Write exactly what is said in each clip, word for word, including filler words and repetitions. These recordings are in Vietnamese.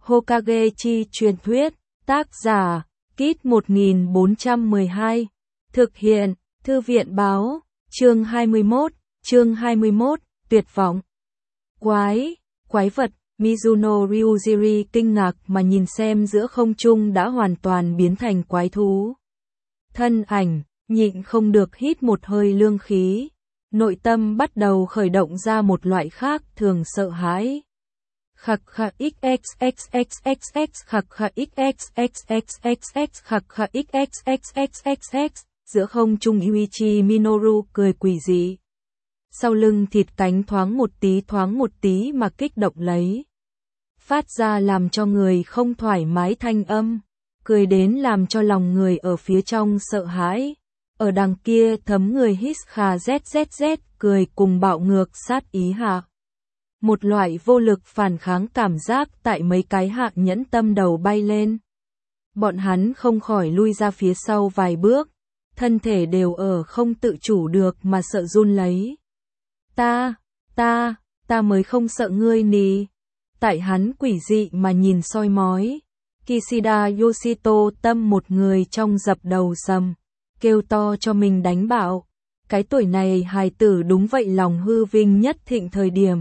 Hokage chi truyền thuyết, tác giả, Kit một nghìn bốn trăm mười hai, thực hiện, Thư viện báo, chương hai mươi mốt, chương hai mươi mốt, tuyệt vọng. Quái, quái vật, Mizuno Ryujiri kinh ngạc mà nhìn xem giữa không trung đã hoàn toàn biến thành quái thú. Thân ảnh, nhịn không được hít một hơi lương khí, nội tâm bắt đầu khởi động ra một loại khác thường sợ hãi. Khạc khạc xxxxxx khạc khạc xxxxxx khạc khạc xxxxxx giữa không trung Yuichi Minoru cười quỷ dị. Sau lưng thịt cánh thoáng một tí thoáng một tí mà kích động lấy. Phát ra làm cho người không thoải mái thanh âm, cười đến làm cho lòng người ở phía trong sợ hãi. Ở đằng kia thấm người hít khà zzz cười cùng bạo ngược sát ý hạ. Một loại vô lực phản kháng cảm giác tại mấy cái hạ nhẫn tâm đầu bay lên. Bọn hắn không khỏi lui ra phía sau vài bước, thân thể đều ở không tự chủ được mà sợ run lấy. Ta, ta, ta mới không sợ ngươi nì. Tại hắn quỷ dị mà nhìn soi mói. Kishida Yoshito tâm một người trong dập đầu sầm, kêu to cho mình đánh bạo. Cái tuổi này hài tử đúng vậy lòng hư vinh nhất thịnh thời điểm.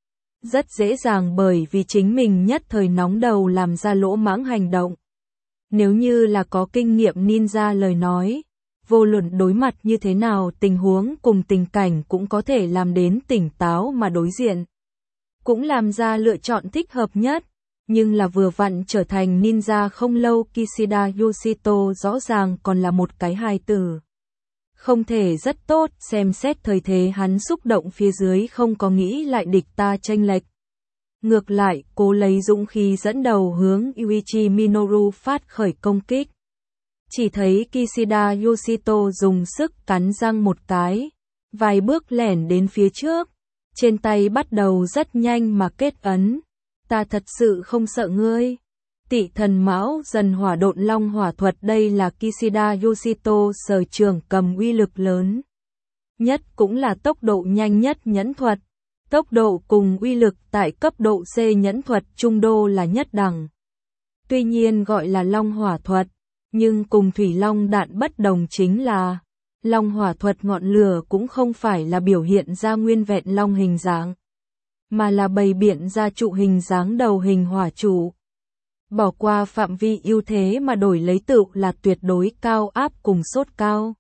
Rất dễ dàng bởi vì chính mình nhất thời nóng đầu làm ra lỗ mãng hành động. Nếu như là có kinh nghiệm ninja lời nói, vô luận đối mặt như thế nào tình huống cùng tình cảnh cũng có thể làm đến tỉnh táo mà đối diện. Cũng làm ra lựa chọn thích hợp nhất, nhưng là vừa vặn trở thành ninja không lâu Kishida Yoshito rõ ràng còn là một cái hài tử. Không thể rất tốt, xem xét thời thế hắn xúc động phía dưới không có nghĩ lại địch ta chênh lệch. Ngược lại, cố lấy dũng khí dẫn đầu hướng Yuichi Minoru phát khởi công kích. Chỉ thấy Kishida Yoshito dùng sức cắn răng một cái, vài bước lẻn đến phía trước, trên tay bắt đầu rất nhanh mà kết ấn. Ta thật sự không sợ ngươi. Tị thần mão dần hỏa độn long hỏa thuật, đây là Kishida Yoshito sở trường cầm uy lực lớn nhất cũng là tốc độ nhanh nhất nhẫn thuật. Tốc độ cùng uy lực tại cấp độ C nhẫn thuật trung đô là nhất đẳng. Tuy nhiên gọi là long hỏa thuật, nhưng cùng thủy long đạn bất đồng chính là long hỏa thuật ngọn lửa cũng không phải là biểu hiện ra nguyên vẹn long hình dáng, mà là bày biện ra trụ hình dáng đầu hình hỏa trụ. Bỏ qua phạm vi ưu thế mà đổi lấy tự là tuyệt đối cao áp cùng sốt cao.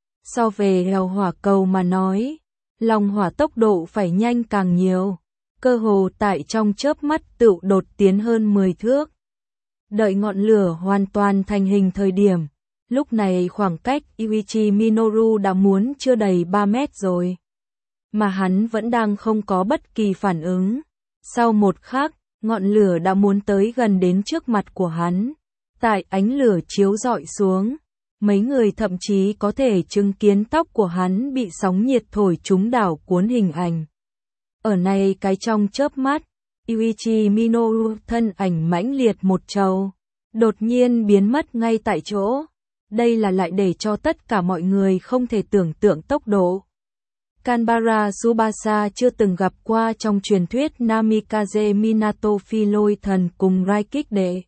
So về heo hỏa cầu mà nói, long hỏa tốc độ phải nhanh càng nhiều, cơ hồ tại trong chớp mắt tự đột tiến hơn mười thước. Đợi ngọn lửa hoàn toàn thành hình thời điểm, lúc này khoảng cách Yuichi Minoru đã muốn chưa đầy ba mét rồi. Mà hắn vẫn đang không có bất kỳ phản ứng. Sau một khắc, ngọn lửa đã muốn tới gần đến trước mặt của hắn. Tại ánh lửa chiếu rọi xuống, mấy người thậm chí có thể chứng kiến tóc của hắn bị sóng nhiệt thổi trúng đảo cuốn hình ảnh. Ở này cái trong chớp mắt, Yuichi Minoru thân ảnh mãnh liệt một trầu, đột nhiên biến mất ngay tại chỗ. Đây là lại để cho tất cả mọi người không thể tưởng tượng tốc độ. Kanbara Tsubasa chưa từng gặp qua trong truyền thuyết Namikaze Minato phi lôi thần cùng Raikik đệ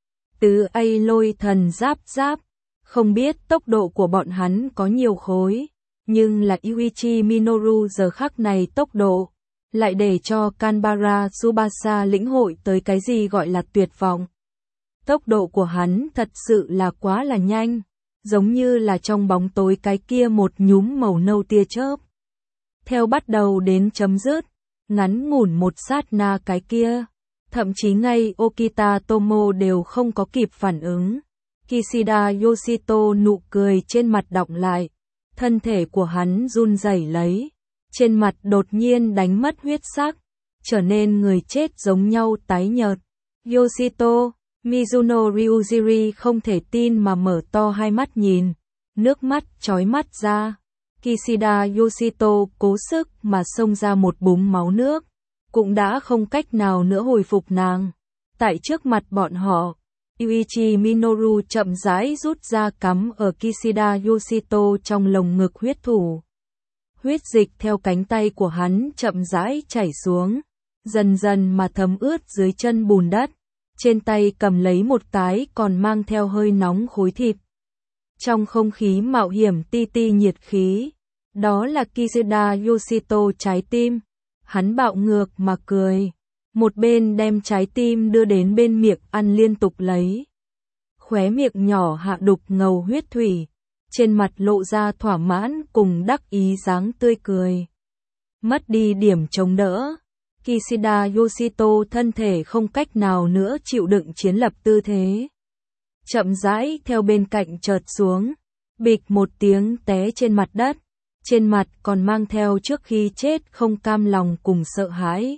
tứ A lôi thần giáp giáp. Không biết tốc độ của bọn hắn có nhiều khối, nhưng là Yuichi Minoru giờ khắc này tốc độ, lại để cho Kanbara Tsubasa lĩnh hội tới cái gì gọi là tuyệt vọng. Tốc độ của hắn thật sự là quá là nhanh, giống như là trong bóng tối cái kia một nhúm màu nâu tia chớp. Theo bắt đầu đến chấm dứt, ngắn ngủn một sát na cái kia, thậm chí ngay Okita Tomo đều không có kịp phản ứng. Kishida Yoshito nụ cười trên mặt đọng lại, thân thể của hắn run rẩy lấy, trên mặt đột nhiên đánh mất huyết sắc, trở nên người chết giống nhau tái nhợt. Yoshito, Mizuno Ryujiri không thể tin mà mở to hai mắt nhìn, nước mắt chói mắt ra. Kishida Yoshito cố sức mà xông ra một búng máu nước, cũng đã không cách nào nữa hồi phục nàng. Tại trước mặt bọn họ, Yuichi Minoru chậm rãi rút ra cắm ở Kishida Yoshito trong lồng ngực huyết thủ. Huyết dịch theo cánh tay của hắn chậm rãi chảy xuống, dần dần mà thấm ướt dưới chân bùn đất. trên tay cầm lấy một cái còn mang theo hơi nóng khối thịt. Trong không khí mạo hiểm ti ti nhiệt khí, đó là Kishida Yoshito trái tim. Hắn bạo ngược mà cười, một bên đem trái tim đưa đến bên miệng ăn liên tục lấy. Khóe miệng nhỏ hạ đục ngầu huyết thủy, trên mặt lộ ra thỏa mãn cùng đắc ý dáng tươi cười. Mất đi điểm chống đỡ, Kishida Yoshito thân thể không cách nào nữa chịu đựng chiến lập tư thế. Chậm rãi theo bên cạnh chợt xuống, bịch một tiếng té trên mặt đất, trên mặt còn mang theo trước khi chết không cam lòng cùng sợ hãi.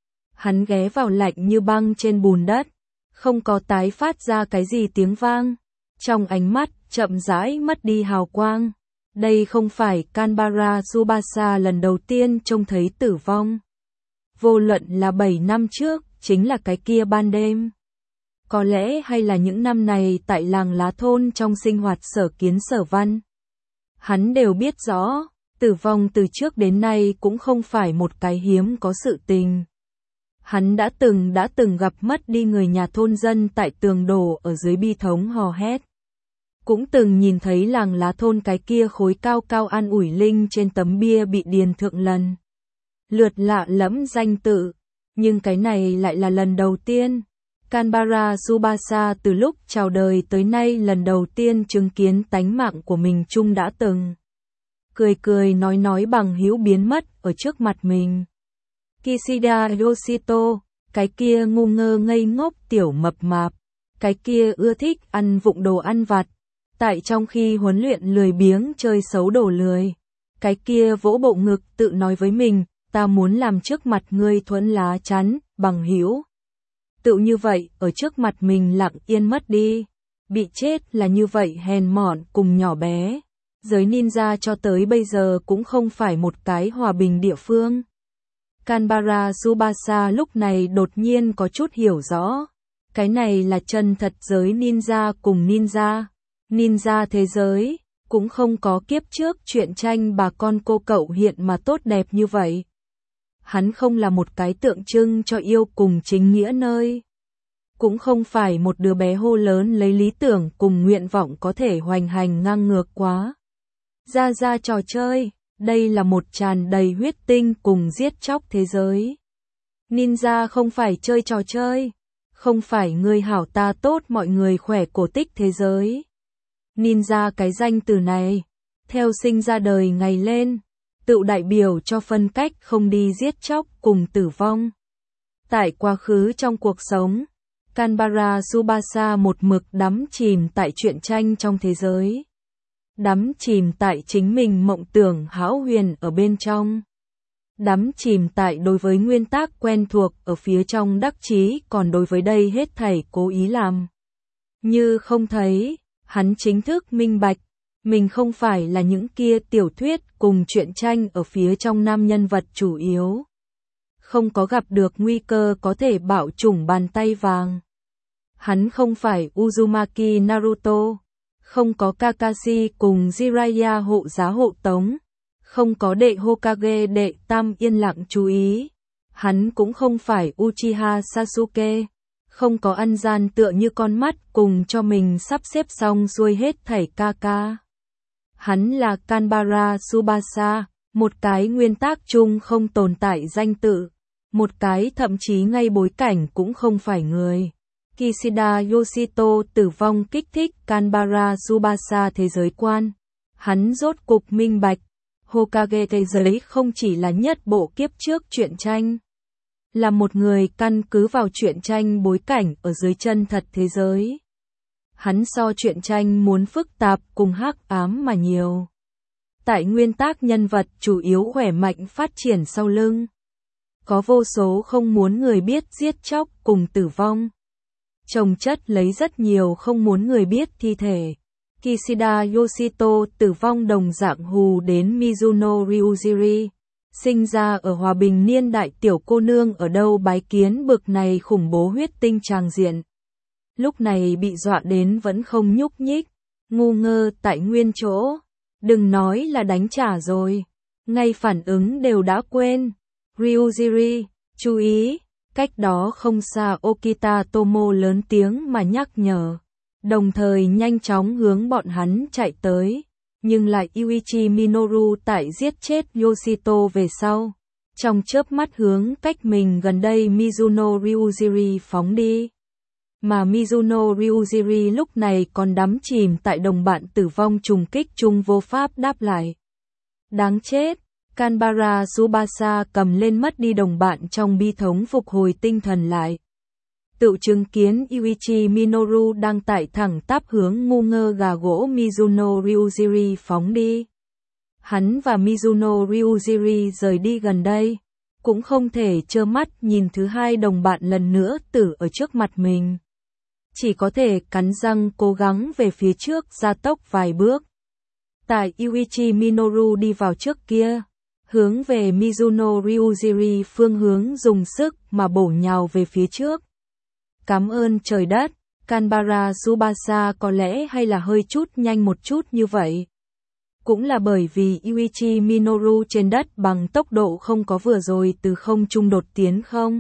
Hắn ghé vào lạnh như băng trên bùn đất, không có tái phát ra cái gì tiếng vang, trong ánh mắt chậm rãi mất đi hào quang. Đây không phải Kanbara Tsubasa lần đầu tiên trông thấy tử vong. Vô luận là bảy năm trước, chính là cái kia ban đêm. Có lẽ hay là những năm này tại làng lá thôn trong sinh hoạt sở kiến sở văn. Hắn đều biết rõ, tử vong từ trước đến nay cũng không phải một cái hiếm có sự tình. Hắn đã từng đã từng gặp mất đi người nhà thôn dân tại tường đổ ở dưới bi thống hò hét. Cũng từng nhìn thấy làng lá thôn cái kia khối cao cao an ủi linh trên tấm bia bị điền thượng lần lượt lạ lẫm danh tự, nhưng cái này lại là lần đầu tiên. Kanbara Tsubasa từ lúc chào đời tới nay lần đầu tiên chứng kiến tánh mạng của mình chung đã từng. Cười cười nói nói bằng hữu biến mất ở trước mặt mình. Kishida Yoshito, cái kia ngu ngơ ngây ngốc tiểu mập mạp, cái kia ưa thích ăn vụng đồ ăn vặt, tại trong khi huấn luyện lười biếng chơi xấu đổ lười, cái kia vỗ bộ ngực tự nói với mình, ta muốn làm trước mặt ngươi thuẫn lá chắn, bằng hữu. Tự như vậy, ở trước mặt mình lặng yên mất đi, bị chết là như vậy hèn mọn cùng nhỏ bé. Giới ninja cho tới bây giờ cũng không phải một cái hòa bình địa phương. Kanbara Tsubasa lúc này đột nhiên có chút hiểu rõ. Cái này là chân thật giới ninja cùng ninja. Ninja thế giới, cũng không có kiếp trước truyện tranh bà con cô cậu hiện mà tốt đẹp như vậy. Hắn không là một cái tượng trưng cho yêu cùng chính nghĩa nơi. Cũng không phải một đứa bé hô lớn lấy lý tưởng cùng nguyện vọng có thể hoành hành ngang ngược quá. Ra ra trò chơi, đây là một tràn đầy huyết tinh cùng giết chóc thế giới. Ninja không phải chơi trò chơi, không phải người hảo ta tốt mọi người khỏe cổ tích thế giới. Ninja cái danh từ này, theo sinh ra đời ngày lên, tự đại biểu cho phân cách không đi giết chóc cùng tử vong. Tại quá khứ trong cuộc sống, Kanbara Tsubasa một mực đắm chìm tại truyện tranh trong thế giới. Đắm chìm tại chính mình mộng tưởng hão huyền ở bên trong. Đắm chìm tại đối với nguyên tắc quen thuộc ở phía trong đắc chí, còn đối với đây hết thảy cố ý làm như không thấy. Hắn chính thức minh bạch, mình không phải là những kia tiểu thuyết cùng truyện tranh ở phía trong nam nhân vật chủ yếu. Không có gặp được nguy cơ có thể bạo chủng bàn tay vàng. Hắn không phải Uzumaki Naruto, không có Kakashi cùng Jiraiya hộ giá hộ tống, không có đệ Hokage đệ Tam yên lặng chú ý. Hắn cũng không phải Uchiha Sasuke. Không có ăn gian tựa như con mắt cùng cho mình sắp xếp xong xuôi hết thảy ca ca. Hắn là Kanbara Tsubasa, một cái nguyên tắc chung không tồn tại danh tự, một cái thậm chí ngay bối cảnh cũng không phải người. Kishida Yoshito tử vong kích thích Kanbara Tsubasa thế giới quan. Hắn rốt cục minh bạch, Hokage thế giới không chỉ là nhất bộ kiếp trước truyện tranh. Là một người căn cứ vào truyện tranh bối cảnh ở dưới chân thật thế giới. Hắn so truyện tranh muốn phức tạp cùng hắc ám mà nhiều. Tại nguyên tắc nhân vật chủ yếu khỏe mạnh phát triển sau lưng. Có vô số không muốn người biết giết chóc cùng tử vong. Chồng chất lấy rất nhiều không muốn người biết thi thể. Kishida Yoshito tử vong đồng dạng hù đến Mizuno Ryujiri. Sinh ra ở hòa bình niên đại tiểu cô nương ở đâu bái kiến bực này khủng bố huyết tinh tràng diện. Lúc này bị dọa đến vẫn không nhúc nhích, ngu ngơ tại nguyên chỗ. Đừng nói là đánh trả rồi, ngay phản ứng đều đã quên. Ryujiri, chú ý, Cách đó không xa Okita Tomo lớn tiếng mà nhắc nhở, đồng thời nhanh chóng hướng bọn hắn chạy tới, nhưng lại Yuichi Minoru tại giết chết Yoshito về sau. Trong chớp mắt hướng cách mình gần đây Mizuno Ryujiri phóng đi. Mà Mizuno Ryujiri lúc này còn đắm chìm tại đồng bạn tử vong trùng kích chung vô pháp đáp lại. Đáng chết, Kanbara Tsubasa cầm lên mất đi đồng bạn trong bi thống phục hồi tinh thần lại. Tự chứng kiến Yuichi Minoru đang tại thẳng tắp hướng ngu ngơ gà gỗ Mizuno Ryujiri phóng đi. Hắn và Mizuno Ryujiri rời đi gần đây, cũng không thể trơ mắt nhìn thứ hai đồng bạn lần nữa tử ở trước mặt mình. Chỉ có thể cắn răng cố gắng về phía trước gia tốc vài bước. Tại Yuichi Minoru đi vào trước kia, hướng về Mizuno Ryujiri phương hướng dùng sức mà bổ nhào về phía trước. Cảm ơn trời đất, Kanbara Tsubasa có lẽ hay là hơi chút nhanh một chút như vậy. Cũng là bởi vì Yuichi Minoru trên đất bằng tốc độ không có vừa rồi từ không trung đột tiến không.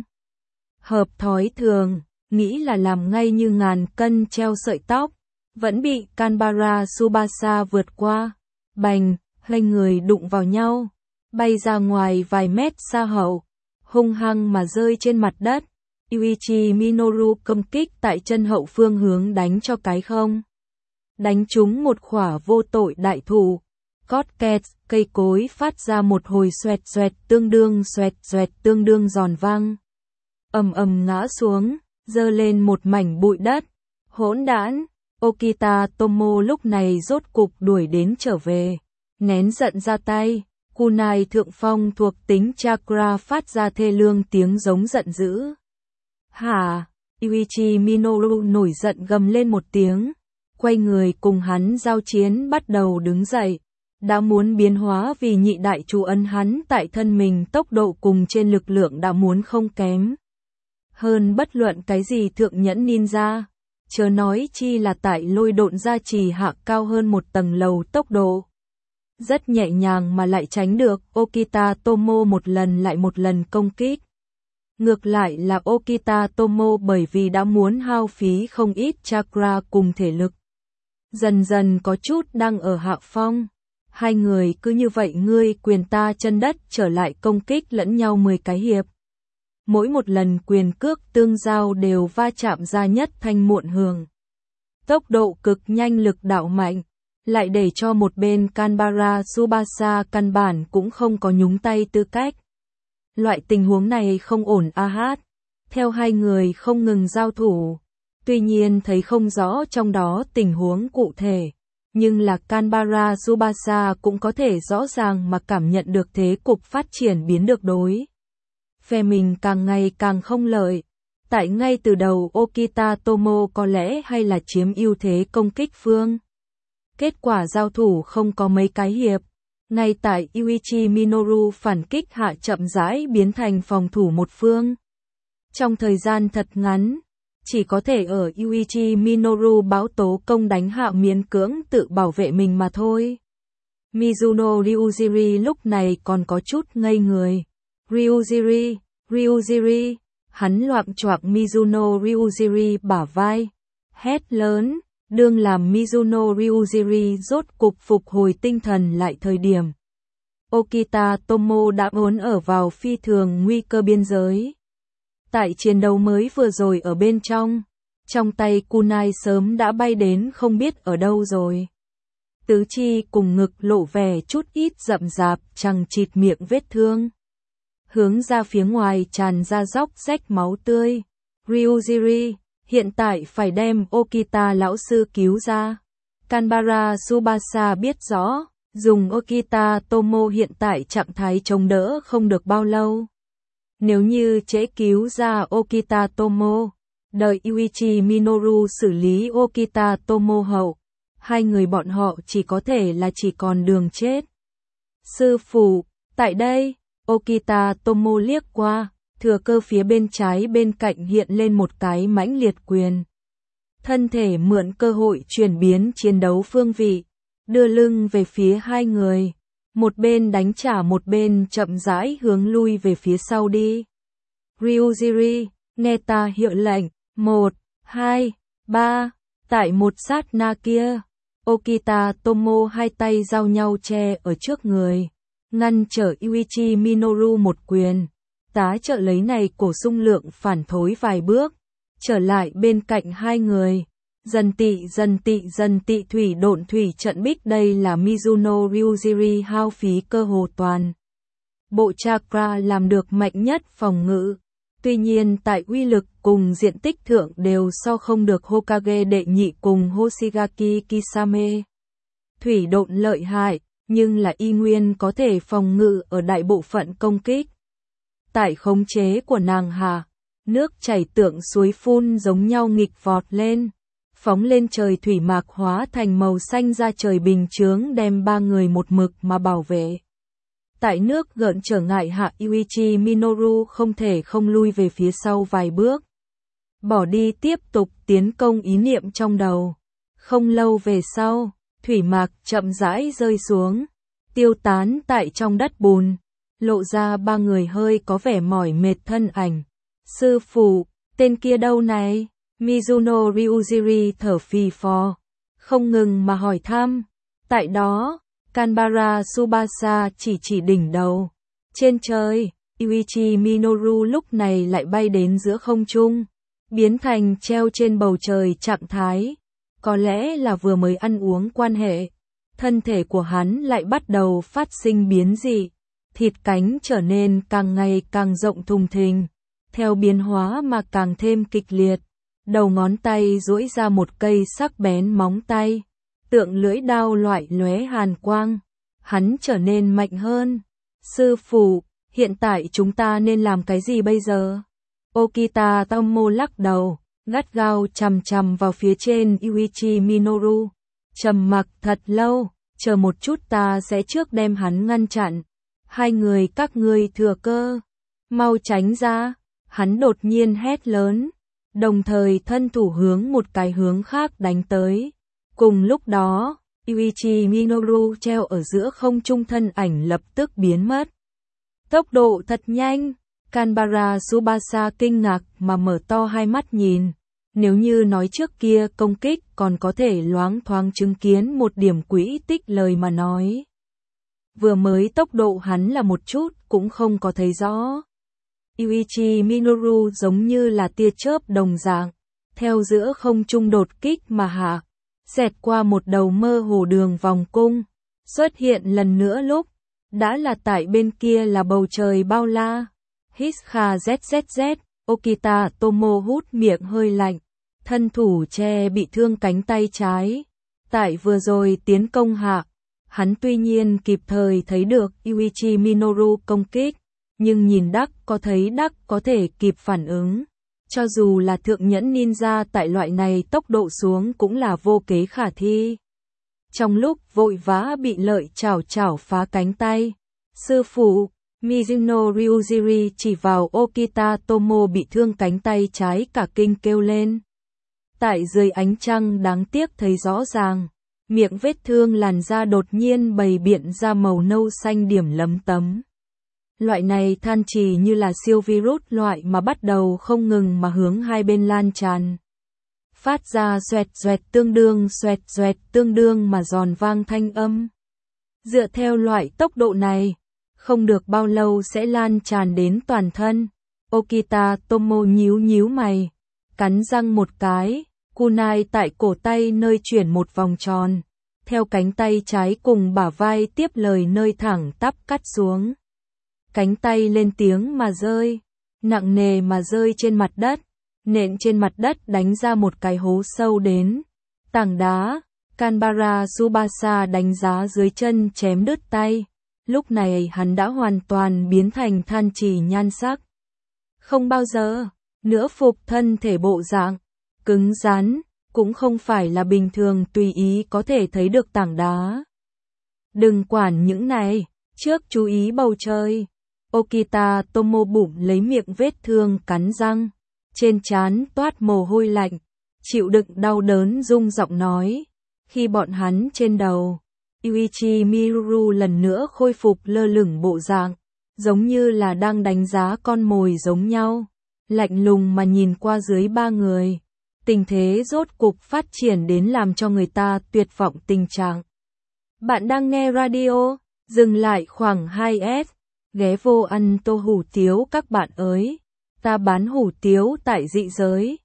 Hợp thói thường, nghĩ là làm ngay như ngàn cân treo sợi tóc, vẫn bị Kanbara Tsubasa vượt qua. Bành, hai người đụng vào nhau, bay ra ngoài vài mét xa hậu, hung hăng mà rơi trên mặt đất. Yuichi Minoru công kích tại chân hậu phương hướng đánh cho cái không. Đánh trúng một khỏa vô tội đại thụ. Cót kẹt, cây cối phát ra một hồi xoẹt xoẹt tương đương xoẹt xoẹt tương đương giòn vang. Ầm ầm ngã xuống, giơ lên một mảnh bụi đất. Hỗn đản, Okita Tomo lúc này rốt cục đuổi đến trở về. Nén giận ra tay, kunai thượng phong thuộc tính chakra phát ra thê lương tiếng giống giận dữ. Hả? Yuichi Minoru nổi giận gầm lên một tiếng, quay người cùng hắn giao chiến bắt đầu đứng dậy, đã muốn biến hóa vì nhị đại chú ấn hắn tại thân mình tốc độ cùng trên lực lượng đã muốn không kém. Hơn bất luận cái gì thượng nhẫn ninja, chớ nói chi là tại lôi độn gia trì hạ cao hơn một tầng lầu tốc độ. Rất nhẹ nhàng mà lại tránh được Okita Tomo một lần lại một lần công kích. Ngược lại là Okita Tomo bởi vì đã muốn hao phí không ít chakra cùng thể lực. Dần dần có chút đang ở hạ phong. Hai người cứ như vậy ngươi quyền ta chân đất trở lại công kích lẫn nhau mười cái hiệp. Mỗi một lần quyền cước tương giao đều va chạm ra nhất thanh muộn hưởng. Tốc độ cực nhanh lực đạo mạnh, lại để cho một bên Kanbara Tsubasa căn bản cũng không có nhúng tay tư cách. Loại tình huống này không ổn a hát. Theo hai người không ngừng giao thủ, tuy nhiên thấy không rõ trong đó tình huống cụ thể, nhưng là Kanbara Tsubasa cũng có thể rõ ràng mà cảm nhận được thế cục phát triển biến được đối. Phe mình càng ngày càng không lợi. Tại ngay từ đầu Okita Tomo có lẽ hay là chiếm ưu thế công kích phương. Kết quả giao thủ không có mấy cái hiệp. Ngay tại Yuichi Minoru phản kích hạ chậm rãi biến thành phòng thủ một phương. Trong thời gian thật ngắn, chỉ có thể ở Yuichi Minoru báo tố công đánh hạ miễn cưỡng tự bảo vệ mình mà thôi. Mizuno Ryujiri lúc này còn có chút ngây người. Ryujiri, Ryujiri, hắn loạng choạng Mizuno Ryujiri bả vai, hét lớn, đương làm Mizuno Ryujiri rốt cục phục hồi tinh thần lại thời điểm. Okita Tomo đã vốn ở vào phi thường nguy cơ biên giới. Tại chiến đấu mới vừa rồi ở bên trong, trong tay kunai sớm đã bay đến không biết ở đâu rồi. Tứ chi cùng ngực lộ vẻ chút ít rậm rạp chằng chịt miệng vết thương. Hướng ra phía ngoài tràn ra róc rách máu tươi. Ryujiri, hiện tại phải đem Okita lão sư cứu ra. Kanbara Tsubasa biết rõ, dùng Okita Tomo hiện tại trạng thái chống đỡ không được bao lâu. Nếu như trễ cứu ra Okita Tomo, đợi Yuichi Minoru xử lý Okita Tomo hậu, hai người bọn họ chỉ có thể là chỉ còn đường chết. Sư phụ, tại đây, Okita Tomo liếc qua, thừa cơ phía bên trái bên cạnh hiện lên một cái mãnh liệt quyền. Thân thể mượn cơ hội chuyển biến chiến đấu phương vị, đưa lưng về phía hai người, một bên đánh trả một bên chậm rãi hướng lui về phía sau đi. Ryujiri, nghe ta hiệu lệnh, một, hai, ba, tại một sát na kia, Okita Tomo hai tay giao nhau che ở trước người, ngăn trở Yuichi Minoru một quyền, tá trợ lấy này cổ sung lượng phản thối vài bước, trở lại bên cạnh hai người. Dần tị dần tị dần tị thủy độn thủy trận bích, đây là Mizuno Ryujiri hao phí cơ hồ toàn bộ chakra làm được mạnh nhất phòng ngự. Tuy nhiên tại uy lực cùng diện tích thượng đều so không được Hokage đệ nhị cùng Hoshigaki Kisame. Thủy độn lợi hại, nhưng là y nguyên có thể phòng ngự ở đại bộ phận công kích. Tại khống chế của nàng hạ, nước chảy tượng suối phun giống nhau nghịch vọt lên, phóng lên trời, thủy mạc hóa thành màu xanh ra trời bình chướng đem ba người một mực mà bảo vệ. Tại nước gợn trở ngại hạ, Yuichi Minoru không thể không lui về phía sau vài bước, bỏ đi tiếp tục tiến công ý niệm trong đầu. Không lâu về sau, thủy mạc chậm rãi rơi xuống, tiêu tán tại trong đất bùn, lộ ra ba người hơi có vẻ mỏi mệt thân ảnh. Sư phụ, tên kia đâu này? Mizuno Ryujiri thở phì phò, không ngừng mà hỏi thăm. Tại đó, Kanbara Tsubasa chỉ chỉ đỉnh đầu. Trên trời, Yuichi Minoru lúc này lại bay đến giữa không trung, biến thành treo trên bầu trời trạng thái. Có lẽ là vừa mới ăn uống quan hệ, thân thể của hắn lại bắt đầu phát sinh biến dị, thịt cánh trở nên càng ngày càng rộng thùng thình, theo biến hóa mà càng thêm kịch liệt. Đầu ngón tay duỗi ra một cây sắc bén móng tay, tượng lưỡi đao loại lóe hàn quang. Hắn trở nên mạnh hơn. Sư phụ, hiện tại chúng ta nên làm cái gì bây giờ? Okita Tomo lắc đầu, gắt gao chằm chằm vào phía trên Yuichi Minoru. Trầm mặc thật lâu, chờ một chút, ta sẽ trước đem hắn ngăn chặn. Hai người các ngươi thừa cơ, mau tránh ra. Hắn đột nhiên hét lớn, đồng thời thân thủ hướng một cái hướng khác đánh tới. Cùng lúc đó, Yuichi Minoru treo ở giữa không trung thân ảnh lập tức biến mất. Tốc độ thật nhanh, Kanbara Tsubasa kinh ngạc mà mở to hai mắt nhìn. Nếu như nói trước kia công kích còn có thể loáng thoáng chứng kiến một điểm quỹ tích lời mà nói, vừa mới tốc độ hắn là một chút cũng không có thấy rõ. Yuichi Minoru giống như là tia chớp đồng dạng, theo giữa không trung đột kích mà hạ, xẹt qua một đầu mơ hồ đường vòng cung, xuất hiện lần nữa lúc, đã là tại bên kia là bầu trời bao la. Hít kha zzz, Okita Tomo hút miệng hơi lạnh, thân thủ che bị thương cánh tay trái. Tại vừa rồi tiến công hạ, hắn tuy nhiên kịp thời thấy được Yuichi Minoru công kích, nhưng nhìn đắc có thấy đắc có thể kịp phản ứng. Cho dù là thượng nhẫn ninja tại loại này tốc độ xuống cũng là vô kế khả thi. Trong lúc vội vã bị lợi chảo chảo phá cánh tay, sư phụ, Mizuno Ryujiri chỉ vào Okita Tomo bị thương cánh tay trái cả kinh kêu lên. Tại dưới ánh trăng đáng tiếc thấy rõ ràng, miệng vết thương làn da đột nhiên bày biện ra màu nâu xanh điểm lấm tấm. Loại này than trì như là siêu virus loại mà bắt đầu không ngừng mà hướng hai bên lan tràn. Phát ra xoẹt xoẹt tương đương xoẹt xoẹt tương đương mà giòn vang thanh âm. Dựa theo loại tốc độ này, không được bao lâu sẽ lan tràn đến toàn thân. Okita Tomo nhíu nhíu mày, cắn răng một cái, kunai tại cổ tay nơi chuyển một vòng tròn, theo cánh tay trái cùng bả vai tiếp lời nơi thẳng tắp cắt xuống. Cánh tay lên tiếng mà rơi, nặng nề mà rơi trên mặt đất, nện trên mặt đất đánh ra một cái hố sâu đến. Tảng đá, Kanbara Tsubasa đánh giá dưới chân chém đứt tay. Lúc này hắn đã hoàn toàn biến thành than trì nhan sắc. Không bao giờ nữa phục thân thể bộ dạng, cứng rắn, cũng không phải là bình thường tùy ý có thể thấy được tảng đá. Đừng quản những này, trước chú ý bầu trời. Okita Tomo bụng lấy miệng vết thương cắn răng, trên trán toát mồ hôi lạnh, chịu đựng đau đớn rung giọng nói. Khi bọn hắn trên đầu, Yuichi Minoru lần nữa khôi phục lơ lửng bộ dạng, giống như là đang đánh giá con mồi giống nhau. lạnh lùng mà nhìn qua dưới ba người. Tình thế rốt cục phát triển đến làm cho người ta tuyệt vọng tình trạng. Bạn đang nghe radio, dừng lại khoảng hai s, ghé vô ăn tô hủ tiếu các bạn ơi. Ta bán hủ tiếu tại dị giới.